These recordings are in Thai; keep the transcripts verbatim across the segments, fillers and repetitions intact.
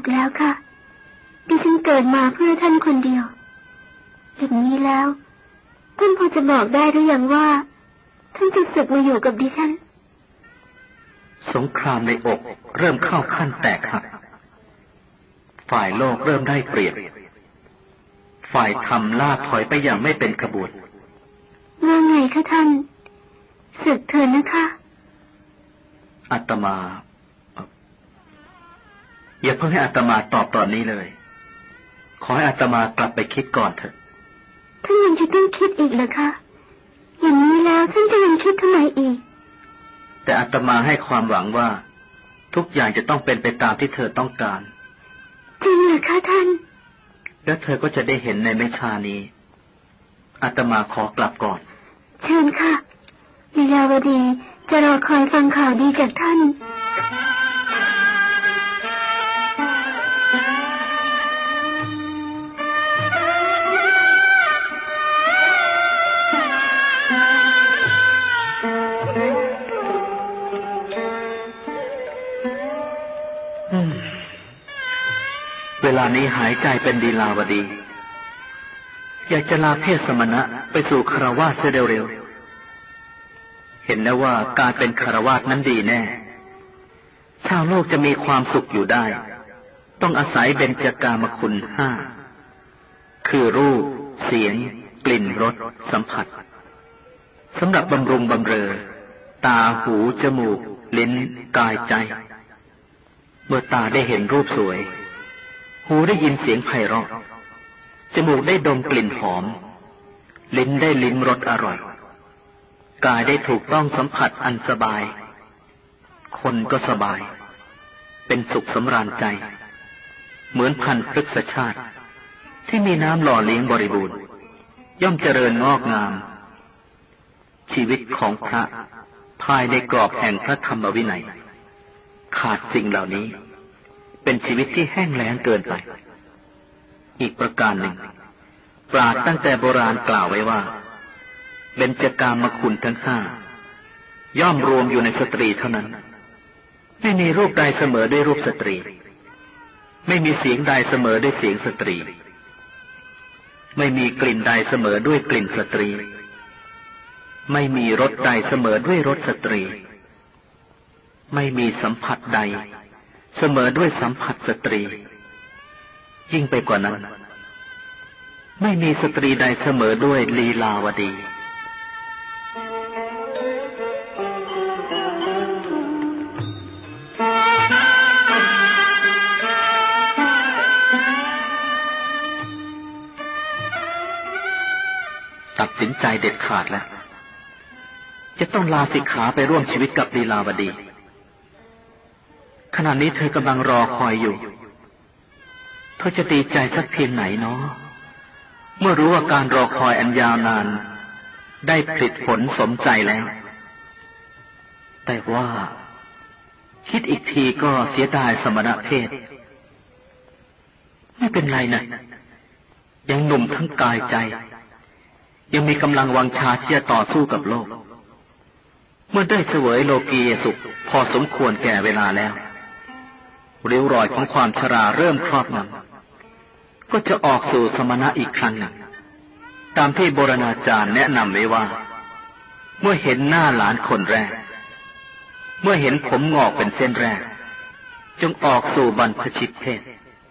กแล้วค่ะดิฉันเกิดมาเพื่อท่านคนเดียวแบบนี้แล้วท่านพอจะบอกได้หรือยังว่าท่านจะศึกมาอยู่กับดิฉันสงครามในอกเริ่มเข้าขั้นแตกหักฝ่ายโลกเริ่มได้เปรียบฝ่ายธรรมล่าถอยไปอย่างไม่เป็นขบวนว่าไงคะท่านศึกเถิดนะคะอาตมาอย่าเพิ่งให้อาตมาตอบตอนนี้เลยขอให้อาตมากลับไปคิดก่อนเถอะท่านยังจะต้องคิดอีกเหรอคะอย่างนี้แล้วท่านจะยังคิดทำไมอีกแต่อาตมาให้ความหวังว่าทุกอย่างจะต้องเป็นไปตามที่เธอต้องการจริงเหรอคะท่านแล้วเธอก็จะได้เห็นในไม่ช้านี้อาตมาขอกลับก่อนเชิญค่ะลีลาวดีจะรอคอยฟังข่าวดีจากท่านเวลานี้หายใจเป็นลีลาวดีอยากจะลาเพศสมณะไปสู่คฤหัสถ์เสียเร็วๆเห็นแล้วว่าการเป็นคฤหัสถ์นั้นดีแน่ชาวโลกจะมีความสุขอยู่ได้ต้องอาศัยเบญจกามคุณห้าคือรูปเสียงกลิ่นรสสัมผัสสำหรับบำรุงบำเรอตาหูจมูกลิ้นกายใจเมื่อตาได้เห็นรูปสวยหูได้ยินเสียงไพเราะจมูกได้ดมกลิ่นหอมลิ้นได้ลิ้มรสอร่อยกายได้ถูกต้องสัมผัสอันสบายคนก็สบายเป็นสุขสำราญใจเหมือนพันธุ์พฤกษชาติที่มีน้ำหล่อเลี้ยงบริบูรณ์ย่อมเจริญงอกงามชีวิตของพระภายในกรอบแห่งพระธรรมวินัยขาดสิ่งเหล่านี้เป็นชีวิตที่แห้งแล้งเกินไปอีกประการหนึ่งปราชญ์ตั้งแต่โบราณกล่าวไว้ว่าเบญจกามคุณทั้งห้าย่อมรวมอยู่ในสตรีเท่านั้นไม่มีรูปใดเสมอด้วยรูปสตรีไม่มีเสียงใดเสมอด้วยเสียงสตรีไม่มีกลิ่นใดเสมอด้วยกลิ่นสตรีไม่มีรสใดเสมอด้วยรสสตรีไม่มีสัมผัสใดเสมอด้วยสัมผัสสตรียิ่งไปกว่านั้นไม่มีสตรีใดเสมอด้วยลีลาวดีตัดสินใจเด็ดขาดแล้วจะต้องลาสิกขาไปร่วมชีวิตกับลีลาวดีขณะนี้เธอกำลังรอคอยอยู่เธอจะดีใจสักเพียงไหนเนาะเมื่อรู้ว่าการรอคอยอันยาวนานได้ผลิตผลสมใจแล้วแต่ว่าคิดอีกทีก็เสียดายสมณเพศไม่เป็นไรนะยังหนุ่มทั้งกายใจยังมีกำลังวังชาที่จะต่อสู้กับโลกเมื่อได้เสวยโลกียสุขพอสมควรแก่เวลาแล้วริ้วรอยของความชราเริ่มครอบงำก็จะออกสู่สมณะอีกครั้งหนึ่งตามที่โบราณอาจารย์แนะนำไว้ว่าเมื่อเห็นหน้าหลานคนแรกเมื่อเห็นผมงอกเป็นเส้นแรกจงออกสู่บรรพชิตเพศ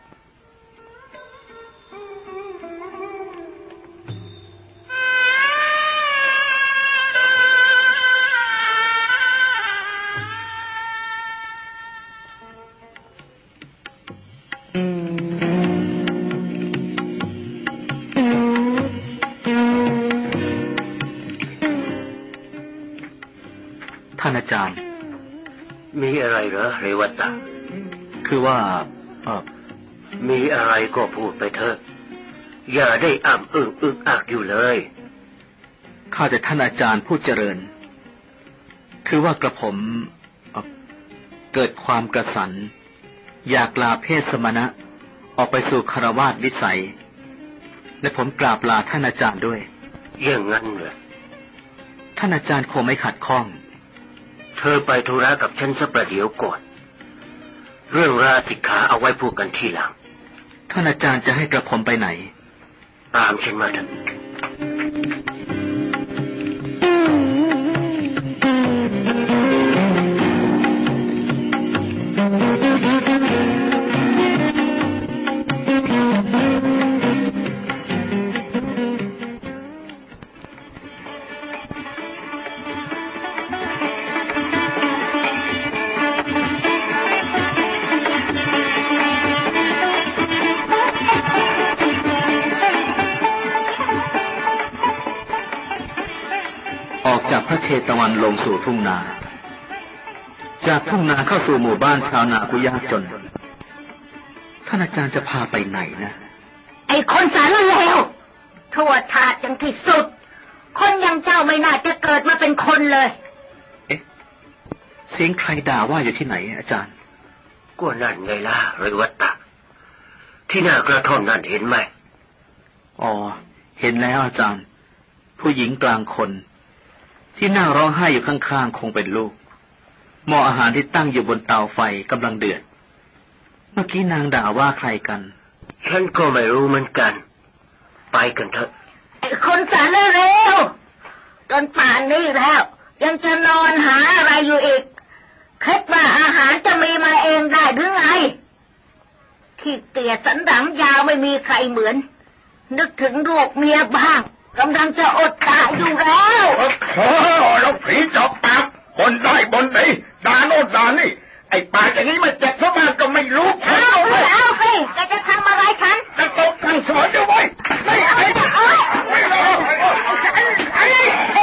ท่านอาจารย์มีอะไรเหรอเรวัตะคือว่าเออมีอะไรก็พูดไปเถอะอย่าได้อ้ำอึ้งอึกอักอยู่เลยข้าแต่ท่านอาจารย์ผู้เจริญคือว่ากระผมเอ่อเกิดความกระสันอยากลาเพศสมณะออกไปสู่คฤหัสถ์วิสัยและผมกราบลาท่านอาจารย์ด้วยอย่างนั้นเหรอท่านอาจารย์คงไม่ขัดข้องเธอไปธุระกับฉันสักประเดี๋ยวก่อนเรื่องราสิกขาเอาไว้พูดกันทีหลังท่านอาจารย์จะให้กระผมไปไหนตามฉันมาเถอะจากพระเทตวันลงสู่ทุ่งนาจากทุ่งนาเข้าสู่หมู่บ้านชาวนาผู้ยากจนท่านอาจารย์จะพาไปไหนนะไอ้คนสารเลวทั่วชาติอย่างที่สุดคนอย่างเจ้าไม่น่าจะเกิดมาเป็นคนเลยเอ๊ะเสียงใครด่าว่าอยู่ที่ไหนอาจารย์ก็นั่นไงล่ะเรวัตตะที่หน้ากระท่อมนั่นเห็นไหมอ๋อเห็นแล้วอาจารย์ผู้หญิงกลางคนที่นั่งร้องไห้อยู่ข้างๆคงเป็นลูกหม้ออาหารที่ตั้งอยู่บนเตาไฟกำลังเดือดเมื่อกี้นางด่าว่าใครกันฉันก็ไม่รู้เหมือนกันไปกันเถอะไอ้คนสารเร็วจนป่านนี้แล้วยังจะนอนหาอะไรอยู่อีกคิดว่าอาหารจะมีมาเองได้หรือไงขี้เกียจสันหลังยาวไม่มีใครเหมือนนึกถึงลูกเมียบ้างกำลังจะอดตายอยู่แล้วโอ้โหเราผีจอบปากคนได้บนดีด่าโน่นด่านี่ไอ้ปากอย่างนี้มันเจ็บเพราะมันก็ไม่รู้เอาเอาสิแกจะทำอะไรฉันจะตกกันสอนจะไว้ไม่ไอ้ไม่รอไอ้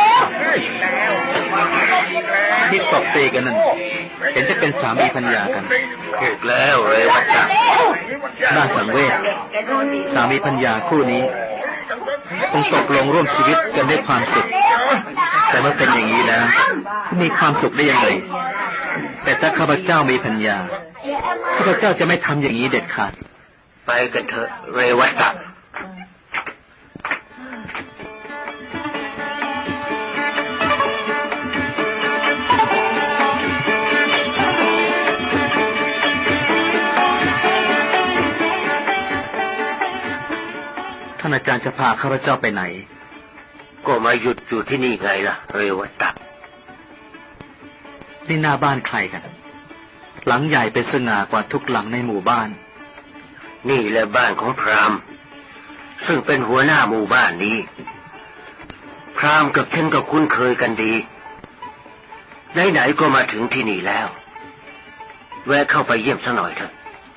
ที่ตบตีกันนั่นเห็นจะเป็นสามีภรรยากันถูกแล้วเลยวัดจักน่าสังเวชสามีภรรยาคู่นี้คงตกลงร่วมชีวิตกันด้วยความสุขแต่เมื่อเป็นอย่างนี้แล้วมีความสุขได้ยังไงแต่ถ้าข้าพเจ้ามีภรรยาข้าพเจ้าจะไม่ทำอย่างนี้เด็ดขาดไปกันเถอะเรวัตะท่านอาจารย์จะพาข้าพเจ้าไปไหนก็มาหยุดอยู่ที่นี่ไงล่ะเรวัตะนี่หน้าบ้านใครกันหลังใหญ่เป็นสง่ากว่าทุกหลังในหมู่บ้านนี่แหละบ้านของพราหมณ์ซึ่งเป็นหัวหน้าหมู่บ้านนี้พราหมณ์กับฉันก็คุ้นเคยกันดีไหนๆก็มาถึงที่นี่แล้วแวะเข้าไปเยี่ยมสักหน่อยเถอะ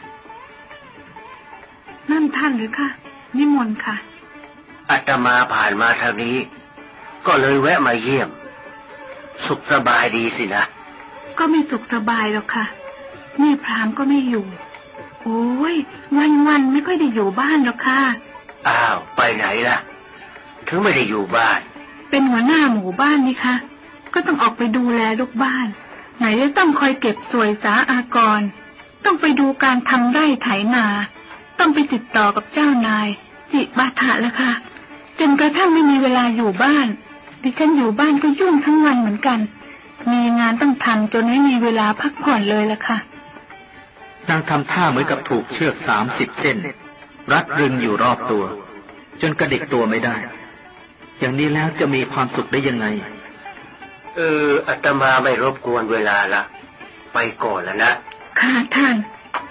นั่นท่านหรือคะนิมนต์ค่ะอาตมาผ่านมาทางนี้ก็เลยแวะมาเยี่ยมสุขสบายดีสินะก็ไม่สุขสบายหรอกค่ะนี่พราหมณ์ก็ไม่อยู่โอ้ยวันๆไม่ค่อยได้อยู่บ้านหรอกค่ะอ้าวไปไหนล่ะถึงไม่ได้อยู่บ้านเป็นหัวหน้าหมู่บ้านนี่คะก็ต้องออกไปดูแลลูกบ้านไหนจะต้องคอยเก็บสวยสาอากรต้องไปดูการทำไร่ไถนาต้องไปติดต่อกับเจ้านายจิบาถะแล้วค่ะจนกระทั่งไม่มีเวลาอยู่บ้านดิฉันอยู่บ้านก็ยุ่งทั้งวันเหมือนกันมีงานต้องทำจนไม่มีเวลาพักผ่อนเลยล่ะค่ะนางทำท่าเหมือนกับถูกเชือกสามสิบเส้นรัดรึงอยู่รอบตัวจนกระดิกตัวไม่ได้อย่างนี้แล้วจะมีความสุขได้ยังไงเอออาตมาไม่รบกวนเวลาละไปก่อนแล้วนะค่ะท่าน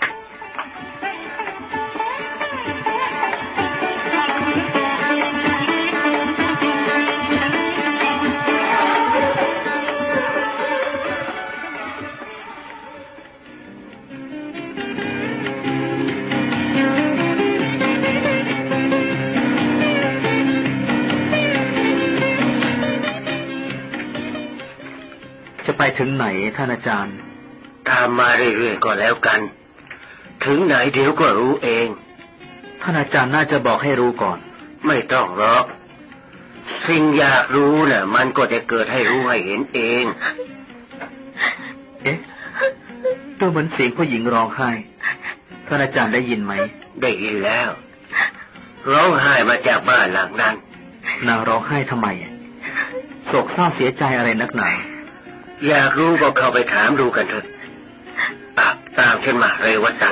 ไปถึงไหนท่านอาจารย์ตามมาเรื่อยๆก็แล้วกันถึงไหนเดี๋ยวก็รู้เองท่านอาจารย์น่าจะบอกให้รู้ก่อนไม่ต้องหรอกสิ่งอยากรู้น่ะมันก็จะเกิดให้รู้ให้เห็นเองเอ๊ะดูเหมือนเสียงผู้หญิงร้องไห้ท่านอาจารย์ได้ยินไหมได้ยินแล้วร้องไห้มาจากบ้านหลังนั้นนางร้องไห้ทำไมโศกเศร้าเสียใจอะไรนักหนาอยากรู้ก็เข้าไปถามดูกันเถอะตามตามฉันขึ้นมาเรวัตะ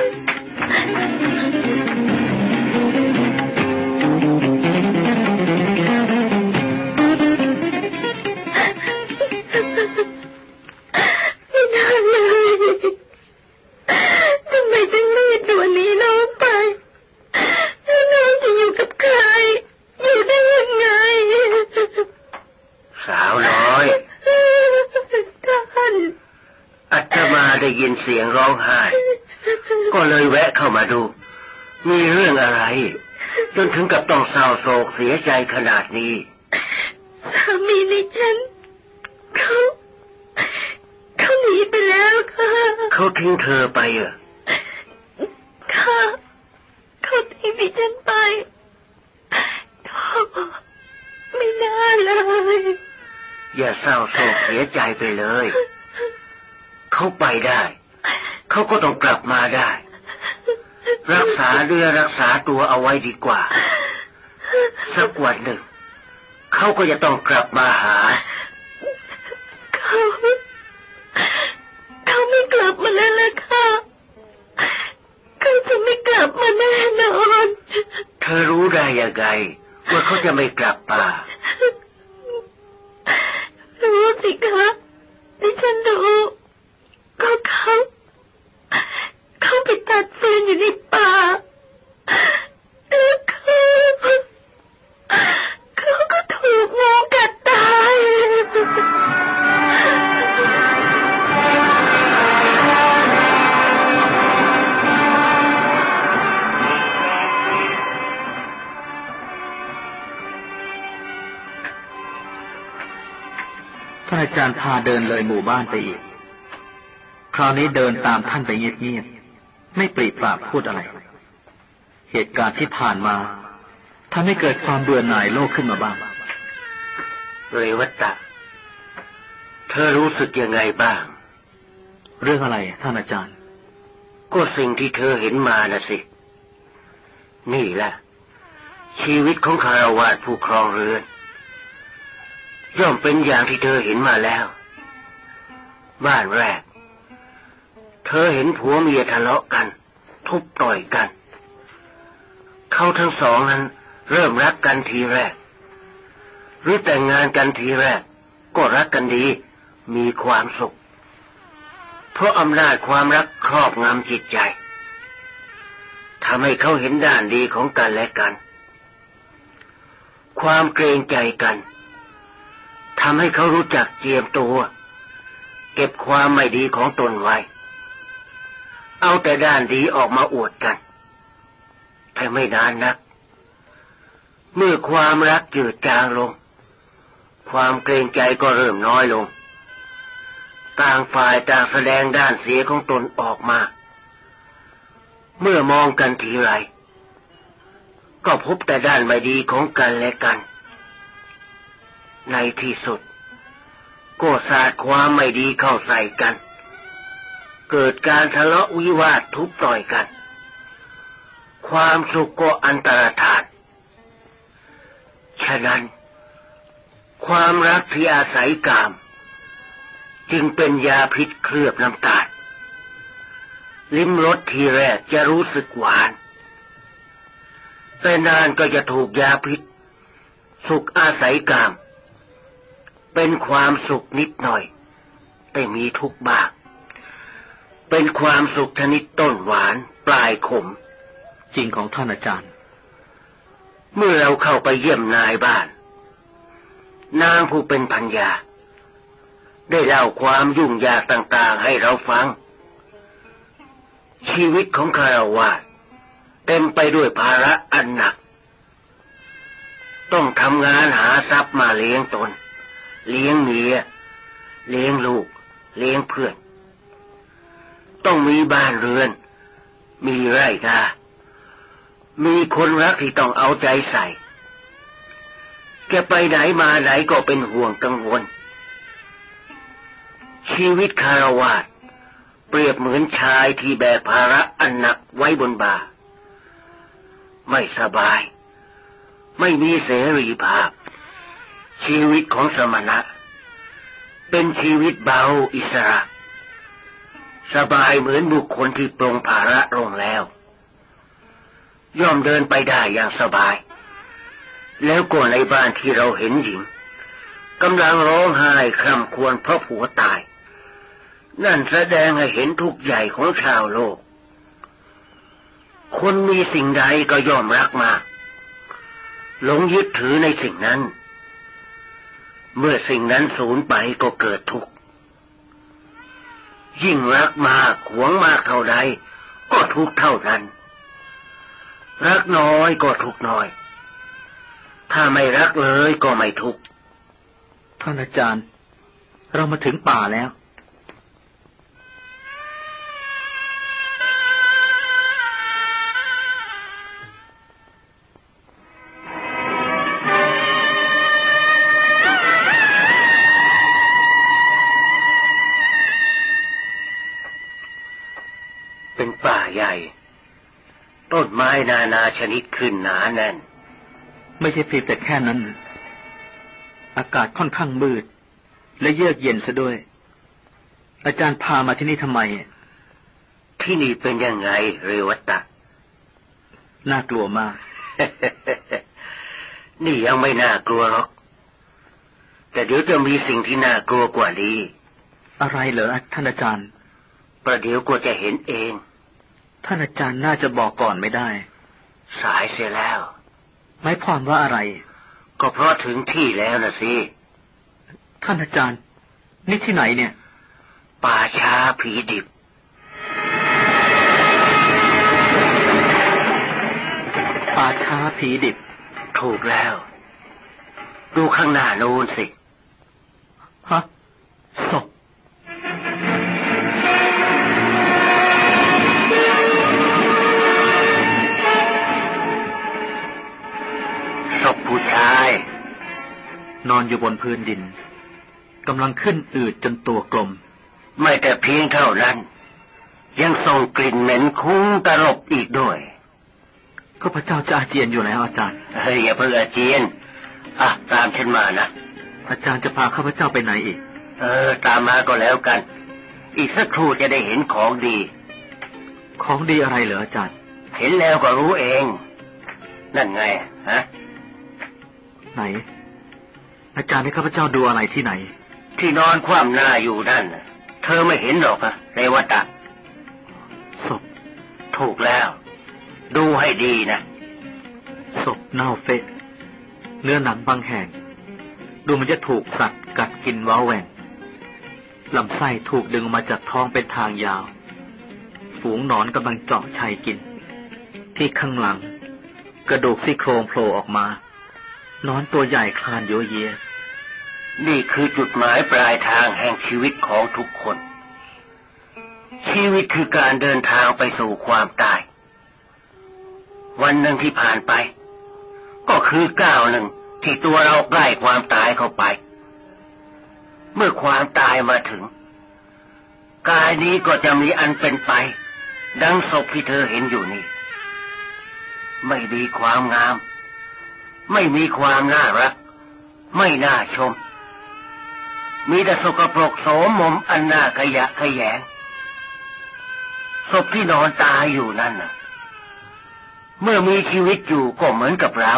ไม่น่าเลยทำไมถึงมีตัวนี้น้องไปแล้วน้องจะอยู่กับใครอยู่ได้ยังไงสาวน้อยท่านอาตมาได้ยินเสียงร้องไห้ก็เลยแวะเข้ามาดูมีเรื่องอะไรจนถึงกับต้องเศร้าโศกเสียใจขนาดนี้สามีในฉันเขาเขาหนีไปแล้วค่ะเขาทิ้งเธอไปเหรอค่ะเขาทิ้งดิฉันไปโธ่ไม่น่าเลยอย่าเศร้าโศกเสียใจไปเลยเขาไปได้เขาก็ต้องกลับมาได้รักษาเรือรักษาตัวเอาไว้ดีกว่าสักวันหนึ่งเขาก็จะต้องกลับมาหาเขาเขาไม่กลับมาแล้วล่ะค่ะเขาจะไม่กลับมาแน่นอนเธอรู้ได้ยังไงว่าเขาจะไม่กลับมารู้สิคะดิฉันรู้ก็เขาเขาไปตัดฟืนอยู่ในป่าแล้วเขาเขาก็ถูกงูกัดตายท่านอาจารย์พาเดินเลยหมู่บ้านไปอีกคราวนี้เดินตามท่านไปเงียบๆไม่ปรีปากพูดอะไรเหตุการณ์ที่ผ่านมาทำให้เกิดความเบื่อหน่ายโลกขึ้นมาบ้างเรวัตะเธอรู้สึกยังไงบ้างเรื่องอะไรท่านอาจารย์ก็สิ่งที่เธอเห็นมาน่ะสินี่แหละชีวิตของคารวาสผู้ครองเรือนย่อมเป็นอย่างที่เธอเห็นมาแล้วบ้านแรกเธอเห็นผัวเมียทะเลาะกันทุบต่อยกันเขาทั้งสองนั้นเริ่มรักกันทีแรกหรือแต่งงานกันทีแรกก็รักกันดีมีความสุขเพราะอำนาจความรักครอบงำจิตใจทำให้เขาเห็นด้านดีของกันและกันความเกรงใจกันทำให้เขารู้จักเจียมตัวเก็บความไม่ดีของตนไว้เอาแต่ด้านดีออกมาอวดกันแต่ไม่นานนักเมื่อความรักจืดจางลงความเกรงใจก็เริ่มน้อยลงต่างฝ่ายต่างแสดงด้านเสียของตนออกมาเมื่อมองกันทีไรก็พบแต่ด้านไม่ดีของกันและกันในที่สุดก็สาดความไม่ดีเข้าใส่กันเกิดการทะเลาะวิวาททุบต่อยกันความสุขก็อันตรธานฉะนั้นความรักที่อาศัยกามจึงเป็นยาพิษเคลือบน้ำตาลลิ้มรสทีแรกจะรู้สึกหวานแต่นานก็จะถูกยาพิษสุขอาศัยกามเป็นความสุขนิดหน่อยแต่มีทุกข์บ้างเป็นความสุขชนิดต้นหวานปลายขมจริงของท่านอาจารย์เมื่อเราเข้าไปเยี่ยมนายบ้านนางผู้เป็นภรรยาได้เล่าความยุ่งยากต่างๆให้เราฟังชีวิตของคฤหัสถ์เต็มไปด้วยภาระอันหนักต้องทำงานหาทรัพย์มาเลี้ยงตนเลี้ยงเมียเลี้ยงลูกเลี้ยงเพื่อนต้องมีบ้านเรือนมีไร่นามีคนรักที่ต้องเอาใจใส่แกไปไหนมาไหนก็เป็นห่วงกังวลชีวิตคฤหัสถ์เปรียบเหมือนชายที่แบกภาระอันหนักไว้บนบ่าไม่สบายไม่มีเสรีภาพชีวิตของสมณะเป็นชีวิตเบาอิสระสบายเหมือนบุคคลที่ปลงภาระลงแล้วย่อมเดินไปได้อย่างสบายแล้วก็ในบ้านที่เราเห็นหญิงกำลังร้องไห้คร่ำครวญเพราะผัวตายนั่นแสดงให้เห็นทุกข์ใหญ่ของชาวโลกคนมีสิ่งใดก็ย่อมรักมากหลงยึดถือในสิ่งนั้นเมื่อสิ่งนั้นสูญไปก็เกิดทุกข์ยิ่งรักมากหวงมากเท่าใดก็ทุกข์เท่านั้นรักน้อยก็ทุกข์น้อยถ้าไม่รักเลยก็ไม่ทุกข์ท่านอาจารย์เรามาถึงป่าแล้วเป็นป่าใหญ่ต้นไม้นานาชนิดขึ้นหนาแน่นไม่ใช่เพียงแต่แค่นั้นอากาศค่อนข้างมืดและเยือกเย็นซะด้วยอาจารย์พามาที่นี่ทำไมที่นี่เป็นยังไงเรวัตตะน่ากลัวมากนี่ยังไม่น่ากลัวหรอกแต่เดี๋ยวจะมีสิ่งที่น่ากลัวกว่านี้อะไรเหรอท่านอาจารย์ประเดี๋ยวก็จะเห็นเองท่านอาจารย์น่าจะบอกก่อนไม่ได้สายเสียแล้วหมายความว่าอะไรก็เพราะถึงที่แล้วนะสิท่านอาจารย์นี่ที่ไหนเนี่ยป่าช้าผีดิบป่าช้าผีดิบถูกแล้วดูข้างหน้าโน้นสิฮะศพศพผู้ชายนอนอยู่บนพื้นดินกำลังขึ้นอืดจนตัวกลมไม่แต่เพียงเท่านั้นยังส่งกลิ่นเหม็นคุ้งตลบอีกด้วยข้าพเจ้าจะอาเจียนอยู่แล้วอาจารย์เฮ้ยอย่าเพิ่งอาเจียนอ่ะตามฉันมานะอาจารย์จะพาข้าพเจ้าไปไหนอีกเออตามมาก็แล้วกันอีกสักครู่จะได้เห็นของดีของดีอะไรเหรออาจารย์เห็นแล้วก็รู้เองนั่นไงฮะไหนอาจารย์ให้ข้าพเจ้าดูอะไรที่ไหนที่นอนคว่ำหน้าอยู่นั่นเธอไม่เห็นหรอกอะเรวัตะศพถูกแล้วดูให้ดีนะศพเน่าเฟะเนื้อหนังบางแห่งดูมันจะถูกสัตว์กัดกินว้าแหว่งลำไส้ถูกดึงมาจากท้องเป็นทางยาวฝูงหนอนกำลังเจาะชัยกินที่ข้างหลังกระดูกซี่โครงโผล่ออกมานอนตัวใหญ่คลานโยเยนี่คือจุดหมายปลายทางแห่งชีวิตของทุกคนชีวิตคือการเดินทางไปสู่ความตายวันหนึ่งที่ผ่านไปก็คือก้าวหนึ่งที่ตัวเราใกล้ความตายเข้าไปเมื่อความตายมาถึงกายนี้ก็จะมีอันเป็นไปดังศพที่เธอเห็นอยู่นี่ไม่มีความงามไม่มีความน่ารักไม่น่าชมมีแต่สกปรกโสมมอันน่าขยะแขยงศพที่นอนตายอยู่นั่นน่ะเมื่อมีชีวิตอยู่ก็เหมือนกับเรา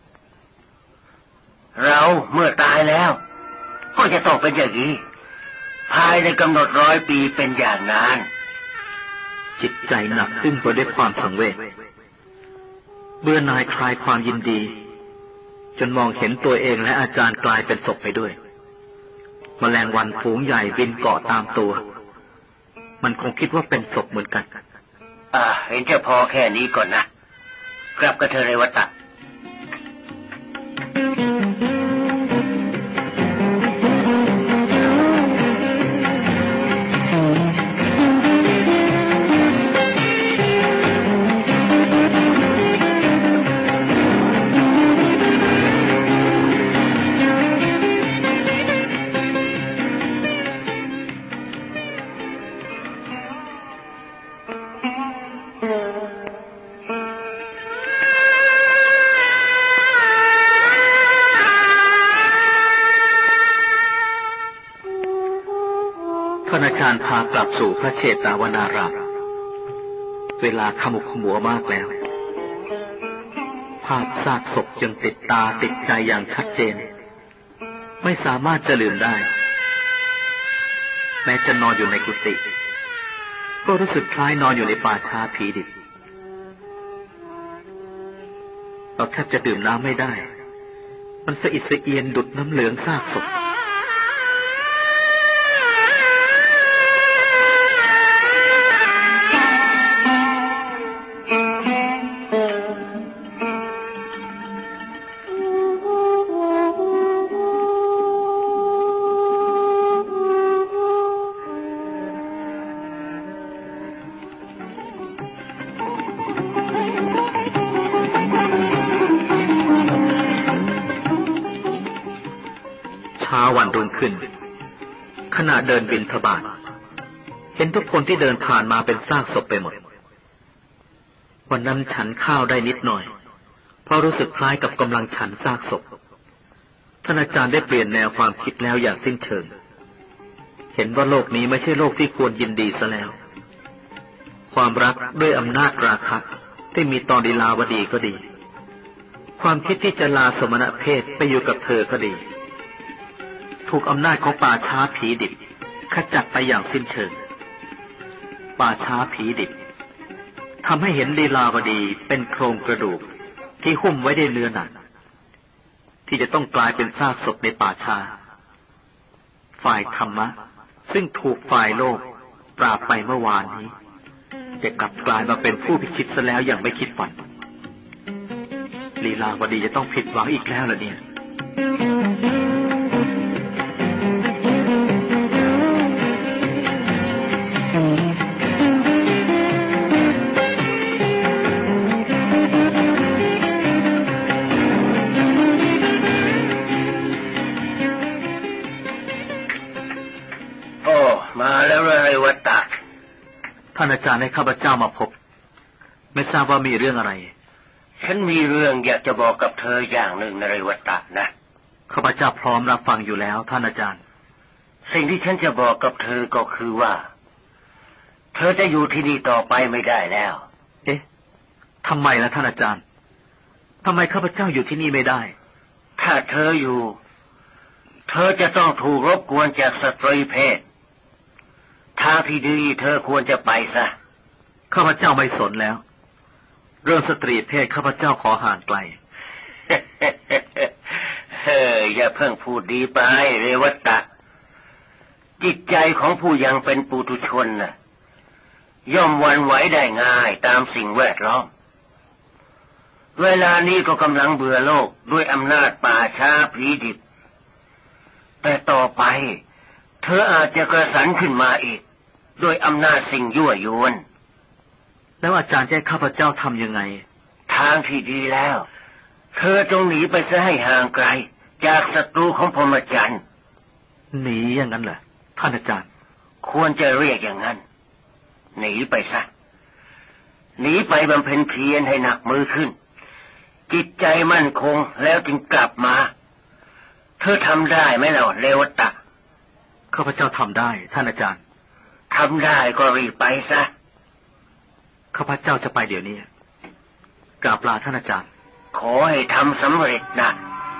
เราเมื่อตายแล้วก็จะต้องเป็นอย่างนี้ภายในกำหนดร้อยปีเป็นอย่างนั้นจิตใจหนักขึ้นไปด้วยความสังเวชเบื่อหน่ายคลายความยินดีจนมองเห็นตัวเองและอาจารย์กลายเป็นศพไปด้วยแมลงวันฝูงใหญ่บินเกาะตามตัวมันคงคิดว่าเป็นศพเหมือนกันอ่าเห็นจะพอแค่นี้ก่อนนะกลับกับเธอเรวัตตะเจารย์พากลับสู่พระเชตวนารามเวลาขมุกขมัวมากแล้วภาพซากศพยังติดตาติดใจอย่างชัดเจนไม่สามารถจะลืมได้แม้จะนอนอยู่ในกุฏิก็รู้สึกคล้ายนอนอยู่ในป่าช้าผีดิบเราแทบจะดื่มน้ำไม่ได้มันสะอิดสะเอียนดุจน้ำเหลืองซากศพวันรุ่งขึ้นขณะเดินบิณฑบาตเห็นทุกคนที่เดินผ่านมาเป็นซากศพไปหมดวันนั้นฉันข้าวได้นิดหน่อยเพราะรู้สึกคล้ายกับกำลังฉันซากศพท่านอาจารย์ได้เปลี่ยนแนวความคิดแล้วอย่างสิ้นเชิงเห็นว่าโลกนี้ไม่ใช่โลกที่ควรยินดีซะแล้วความรักด้วยอำนาจราคะที่มีต่อลีลาวดีก็ดีความคิดที่จะลาสมณเพศไปอยู่กับเธอก็ดีถูกอำนาจของป่าช้าผีดิบขจัดไปอย่างสิ้นเชิงป่าช้าผีดิบทำให้เห็นลีลาวดีเป็นโครงกระดูกที่หุ้มไว้ด้วยเนื้อหนังที่จะต้องกลายเป็นซากศพในป่าช้าฝ่ายธรรมะซึ่งถูกฝ่ายโลกปราบไปเมื่อวานนี้จะกลับกลายมาเป็นผู้พิชิตซะแล้วอย่างไม่คิดฝันลีลาวดีจะต้องผิดหวังอีกแล้วเหรอเนี่ยมาแล้วเลยวัตตะท่านอาจารย์ให้ข้าพเจ้ามาพบไม่ทราบว่ามีเรื่องอะไรฉันมีเรื่องอยากจะบอกกับเธออย่างหนึ่งนายวัตตะนะข้าพเจ้าพร้อมรับฟังอยู่แล้วท่านอาจารย์สิ่งที่ฉันจะบอกกับเธอก็คือว่าเธอจะอยู่ที่นี่ต่อไปไม่ได้แล้วเอ๊ะทำไมล่ะท่านอาจารย์ทำไมข้าพเจ้าอยู่ที่นี่ไม่ได้ถ้าเธออยู่เธอจะต้องถูกรบกวนจากสตรีเพศทางที่ดีเธอควรจะไปซะข้าพเจ้าไม่สนแล้วเรื่องสตรีเพศข้าพเจ้าขอห่างไกลเฮ้ยอย่าเพิ่งพูดดีไปเรวัตตะจิตใจของผู้ยังเป็นปุถุชนน่ะย่อมหวั่นไหวได้ง่ายตามสิ่งแวดล้อมเวลานี้ก็กำลังเบื่อโลกด้วยอำนาจป่าช้าผีดิบแต่ต่อไปเธออาจจะกระสันขึ้นมาอีกด้วยอำนาจสิ่งยั่วยวนแล้วอาจารย์จะให้ข้าพเจ้าทำยังไงทางที่ดีแล้วเธอจงหนีไปซะให้ห่างไกลจากศัตรูของพรหมจรรย์หนีอย่างนั้นเหรอท่านอาจารย์ควรจะเรียกอย่างนั้นหนีไปซะหนีไปบำเพ็ญเพียรให้หนักมือขึ้นจิตใจมั่นคงแล้วจึงกลับมาเธอทำได้ไหมล่ะเรวัตตะข้าพเจ้าทำได้ท่านอาจารย์ทำได้ก็รีบไปซะข้าพเจ้าจะไปเดี๋ยวนี้กราบลาท่านอาจารย์ขอให้ทำสำเร็จนะ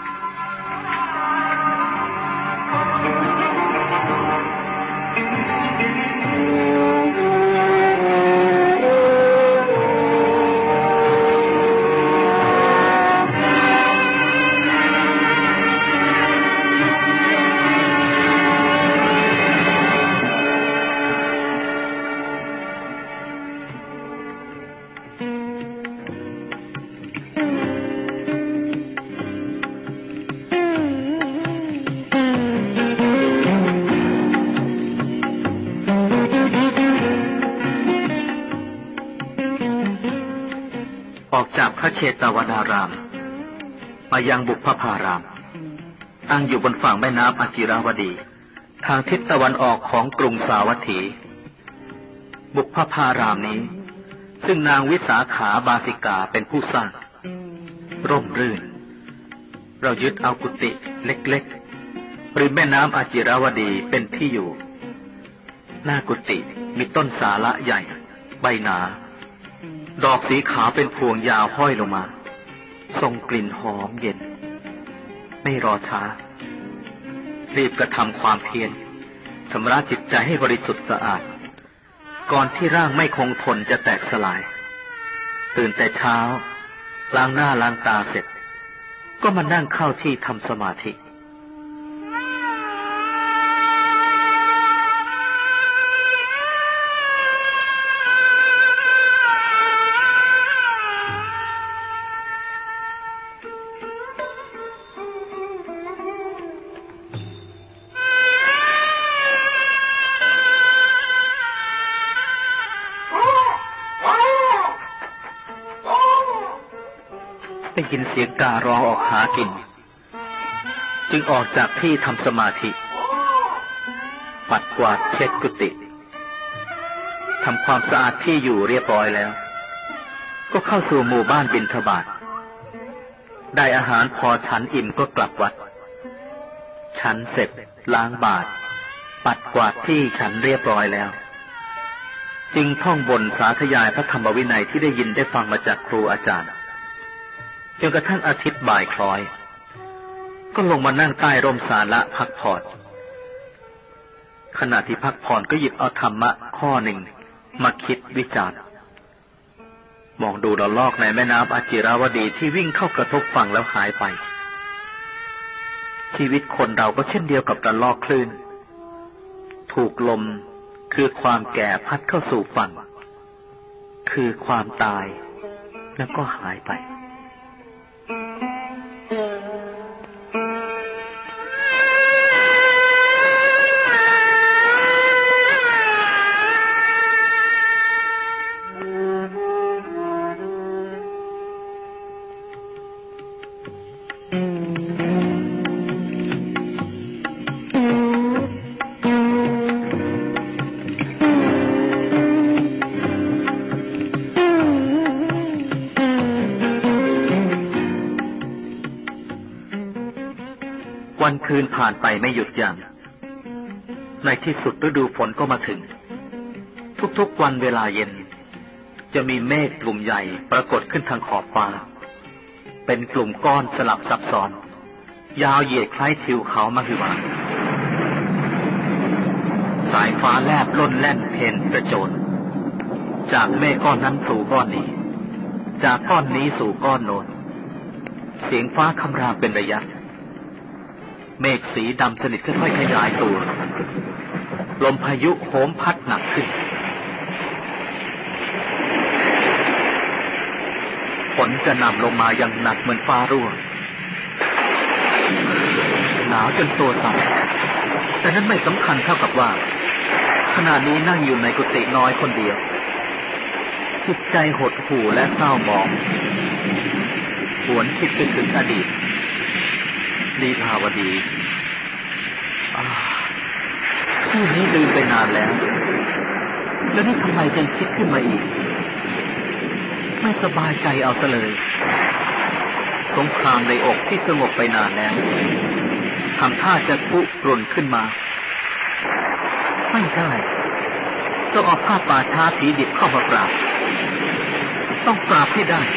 พระเชตวนารามมายังบุพพารามตั้งอยู่บนฝั่งแม่น้ำอจิราวดีทางทิศตะวันออกของกรุงสาวัตถีบุพพารามนี้ซึ่งนางวิสาขาบาสิกาเป็นผู้สร้างร่มรื่นเรายึดเอากุฏิเล็กๆริมแม่น้ำอจิราวดีเป็นที่อยู่หน้ากุฏิมีต้นสาละใหญ่ใบหนาดอกสีขาวเป็นพวงยาวห้อยลงมาส่งกลิ่นหอมเย็นไม่รอช้ารีบกระทำความเพียรชำระจิตใจให้บริสุทธิ์สะอาดก่อนที่ร่างไม่คงทนจะแตกสลายตื่นแต่เช้าล้างหน้าล้างตาเสร็จก็มานั่งเข้าที่ทำสมาธิได้ยินเสียงการ้องออกหากินจึงออกจากที่ทำสมาธิปัดกวาดเช็ดกุฏิทำความสะอาดที่อยู่เรียบร้อยแล้วก็เข้าสู่หมู่บ้านบิณฑบาตได้อาหารพอฉันอิ่มก็กลับวัดฉันเสร็จล้างบาตรปัดกวาดที่ฉันเรียบร้อยแล้วจึงท่องบนสาธยายพระธรรมวินัยที่ได้ยินได้ฟังมาจากครูอาจารย์จนกระทั่งอาทิตย์บ่ายคล้อยก็ลงมานั่งใต้ร่มสาละพักผ่อนขณะที่พักผ่อนก็หยิบเอาธรรมะข้อหนึ่งมาคิดวิจารณ์มองดูระลอกในแม่น้ำอจิราวดีที่วิ่งเข้ากระทบฝั่งแล้วหายไปชีวิตคนเราก็เช่นเดียวกับระลอกคลื่นถูกลมคือความแก่พัดเข้าสู่ฝั่งคือความตายแล้วก็หายไปวันคืนผ่านไปไม่หยุดยัง้งในที่สุดฤดูฝนก็มาถึงทุกๆวันเวลาเย็นจะมีเมฆกลุ่มใหญ่ปรากฏขึ้นทางขอบฟ้าเป็นกลุ่มก้อนสลับซับซ้อนยาวเหยียดคล้ายทิวเขามหึมาสายฟ้าแลบล้นแล่นเพ่นกระโจนจากเมฆก้อนนั้นสู่ก้อนนี้จากก้อนนี้สู่ก้อนโน้นเสียงฟ้าคำรามเป็นระยะเมฆสีดำสนิทค่อยๆขยายตัวลมพายุโหมพัดหนักขึ้นฝนจะนำลงมาอย่างหนักเหมือนฟ้ารั่วหนาวจนตัวสั่นแต่นั้นไม่สำคัญเท่ากับว่าขณะนี้นั่งอยู่ในกุฏิน้อยคนเดียวจิตใจหดหู่และเศร้าหมองหวนคิดไปถึงอดีตลีภาวดีชื่อนี้ลืมไปนานแล้วแล้วนี่ทำไมจึงคิดขึ้นมาอีกไม่สบายใจเอาซะเลยสงครามในอกที่สงบไปนานแล้วทำท่าจะกุกรุ่นขึ้นมาไม่ได้ต้องเอาผ้าป่าช้าผีดิบเข้ามาปราบต้องปราบให้ได้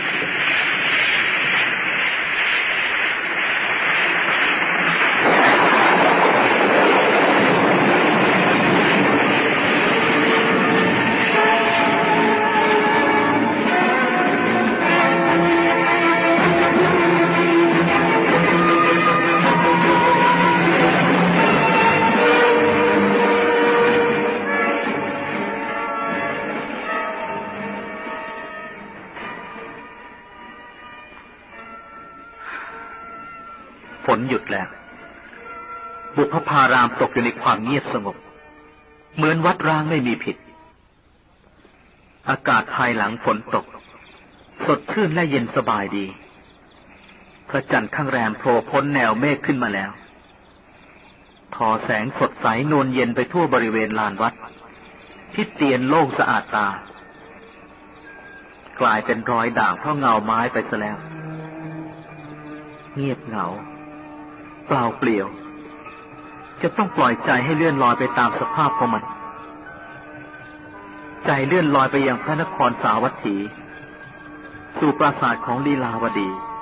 ฝนหยุดแล้วบุพภารามตกอยู่ในความเงียบสงบเหมือนวัดร้างไม่มีผิดอากาศภายหลังฝนตกสดชื่นและเย็นสบายดีพระจันทร์ข้างแรมโผล่พ้นแนวเมฆขึ้นมาแล้วทอแสงสดใสนวลเย็นไปทั่วบริเวณลานวัดที่เตียนโล่งสะอาดตากลายเป็นรอยด่างเพราะเงาไม้ไปซะแล้วเงียบเหงาเปล่าเปลี่ยวจะต้องปล่อยใจให้เลื่อนลอยไปตามสภาพของมันใจเลื่อนลอยไปยังพระนครสาวัตถีสู่ปราสาทของลีลาวดี